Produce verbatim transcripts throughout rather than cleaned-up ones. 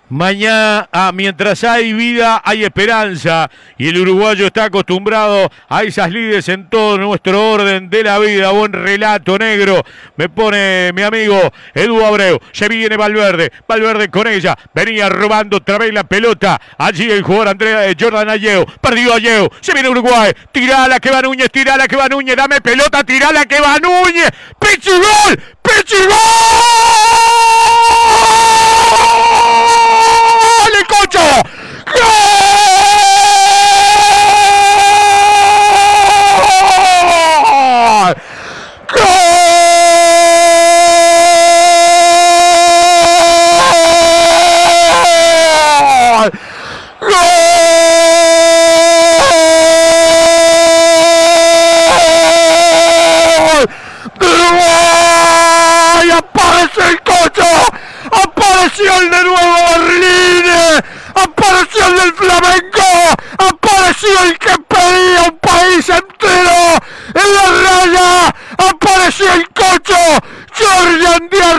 Mañana, ah, mientras hay vida, hay esperanza. Y el uruguayo está acostumbrado a esas lides en todo nuestro orden de la vida. Buen relato, negro. Me pone mi amigo Edu Abreu. Se viene Valverde. Valverde con ella. Venía robando otra vez la pelota. Allí el jugador Andrea Jordan Ayew. Perdió Ayew. Se viene Uruguay. Tirala que va Núñez. Tirala que va Núñez. Dame pelota. Tirala que va Núñez. ¡Pichi gol! ¡Pichi gol! ¡El Cocho! ¡Gol! ¡Gol! ¡Gol! ¡De Uruguay! ¡Aparece el Cocho! ¡Apareció el de nuevo Berlín! ¡Apareció el del Flamengo! ¡Apareció el que pedía un país entero en la raya! ¡Apareció el Cocho! ¡Jordan de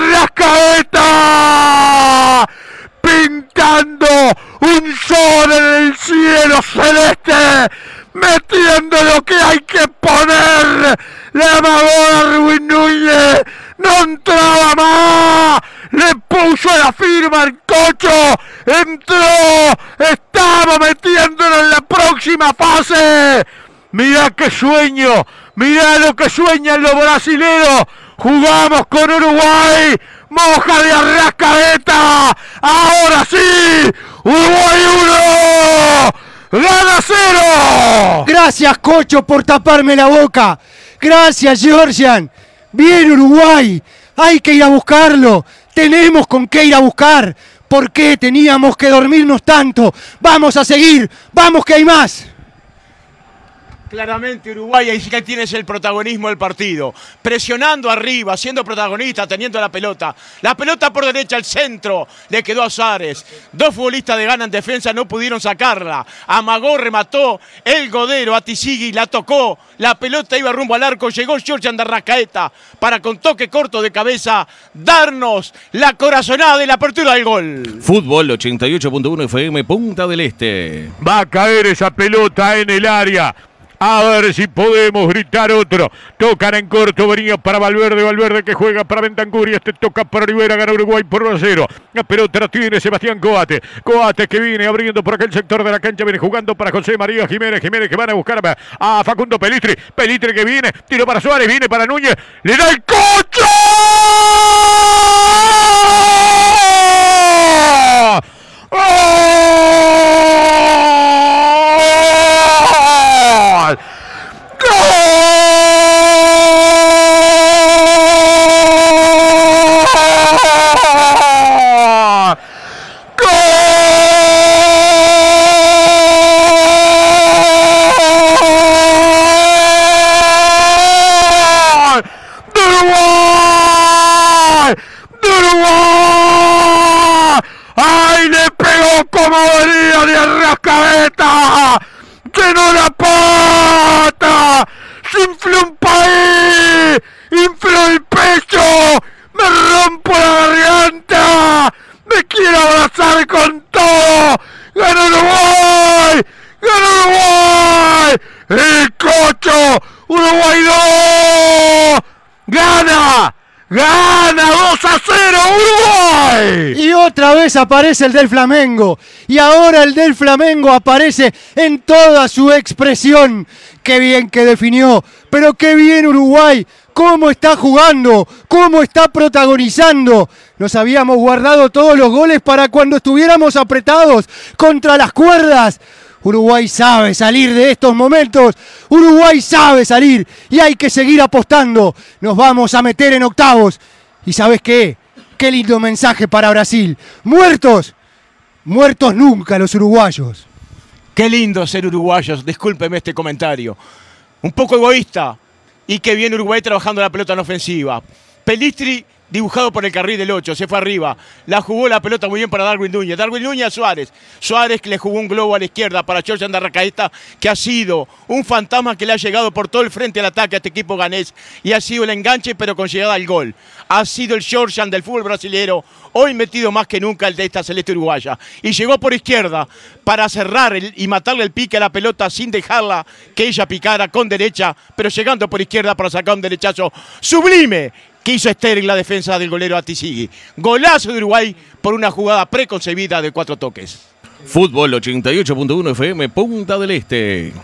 Arrascaeta! Pintando un sol en el cielo celeste, metiendo lo que hay que poner. La amagó Darwin Núñez, no entraba más, le puso la firma al Cocho, entró, estamos metiéndolo en la próxima fase. Mirá qué sueño, mirá lo que sueñan los brasileros. Jugamos con Uruguay, Moja de Arrascaeta, ahora sí, Uruguay uno, gana cero. Gracias, Cocho, por taparme la boca. Gracias, Georgian. Bien, Uruguay, hay que ir a buscarlo. Tenemos con qué ir a buscar. ¿Por qué teníamos que dormirnos tanto? Vamos a seguir, vamos que hay más. Claramente Uruguay ahí sí que tienes el protagonismo del partido, presionando arriba, siendo protagonista, teniendo la pelota. La pelota por derecha al centro, le quedó a Suárez. Dos futbolistas de Ghana en defensa no pudieron sacarla. Amagó, remató, el Godero, Atisigui la tocó. La pelota iba rumbo al arco, llegó Jordan de Arrascaeta para con toque corto de cabeza darnos la corazonada de la apertura del gol. Fútbol ochenta y ocho punto uno F M, Punta del Este. Va a caer esa pelota en el área. A ver si podemos gritar otro. Tocan en corto, venía para Valverde. Valverde que juega para Bentancur y este toca para Rivera. Gana Uruguay por uno a cero. La pelota la tiene Sebastián Coate. Coate que viene abriendo por aquel sector de la cancha. Viene jugando para José María Jiménez. Jiménez que van a buscar a Facundo Pelistri. Pelistri que viene. Tiro para Suárez. Viene para Núñez. Le da el Cocho. ¡Llenó la pata! ¡Se infló un país! ¡Infló el pecho! ¡Me rompo la garganta! ¡Me quiero abrazar con todo! ¡Gana Uruguay! ¡Gana Uruguay! ¡El Cocho! ¡Uruguay dos! ¡Gana! ¡Gana dos a cero Uruguay! Y otra vez aparece el del Flamengo. Y ahora el del Flamengo aparece en toda su expresión. ¡Qué bien que definió! ¡Pero qué bien Uruguay! ¿Cómo está jugando? ¿Cómo está protagonizando? Nos habíamos guardado todos los goles para cuando estuviéramos apretados contra las cuerdas. Uruguay sabe salir de estos momentos. Uruguay sabe salir y hay que seguir apostando. Nos vamos a meter en octavos. ¿Y sabes qué? Qué lindo mensaje para Brasil. Muertos, muertos nunca los uruguayos. Qué lindo ser uruguayos, discúlpeme este comentario. Un poco egoísta. Y qué bien Uruguay trabajando la pelota en ofensiva. Pelistri dibujado por el carril del ocho, se fue arriba, la jugó la pelota muy bien para Darwin Núñez, Darwin Núñez a Suárez, Suárez que le jugó un globo a la izquierda para Georgian de Arrascaeta, que ha sido un fantasma que le ha llegado por todo el frente al ataque a este equipo ganés, y ha sido el enganche pero con llegada al gol, ha sido el Georgian del fútbol brasileño, hoy metido más que nunca el de esta celeste uruguaya, y llegó por izquierda para cerrar el, y matarle el pique a la pelota sin dejarla que ella picara con derecha, pero llegando por izquierda para sacar un derechazo sublime que hizo estéril la defensa del golero Atisigui. Golazo de Uruguay por una jugada preconcebida de cuatro toques. Fútbol ochenta y ocho punto uno F M, Punta del Este.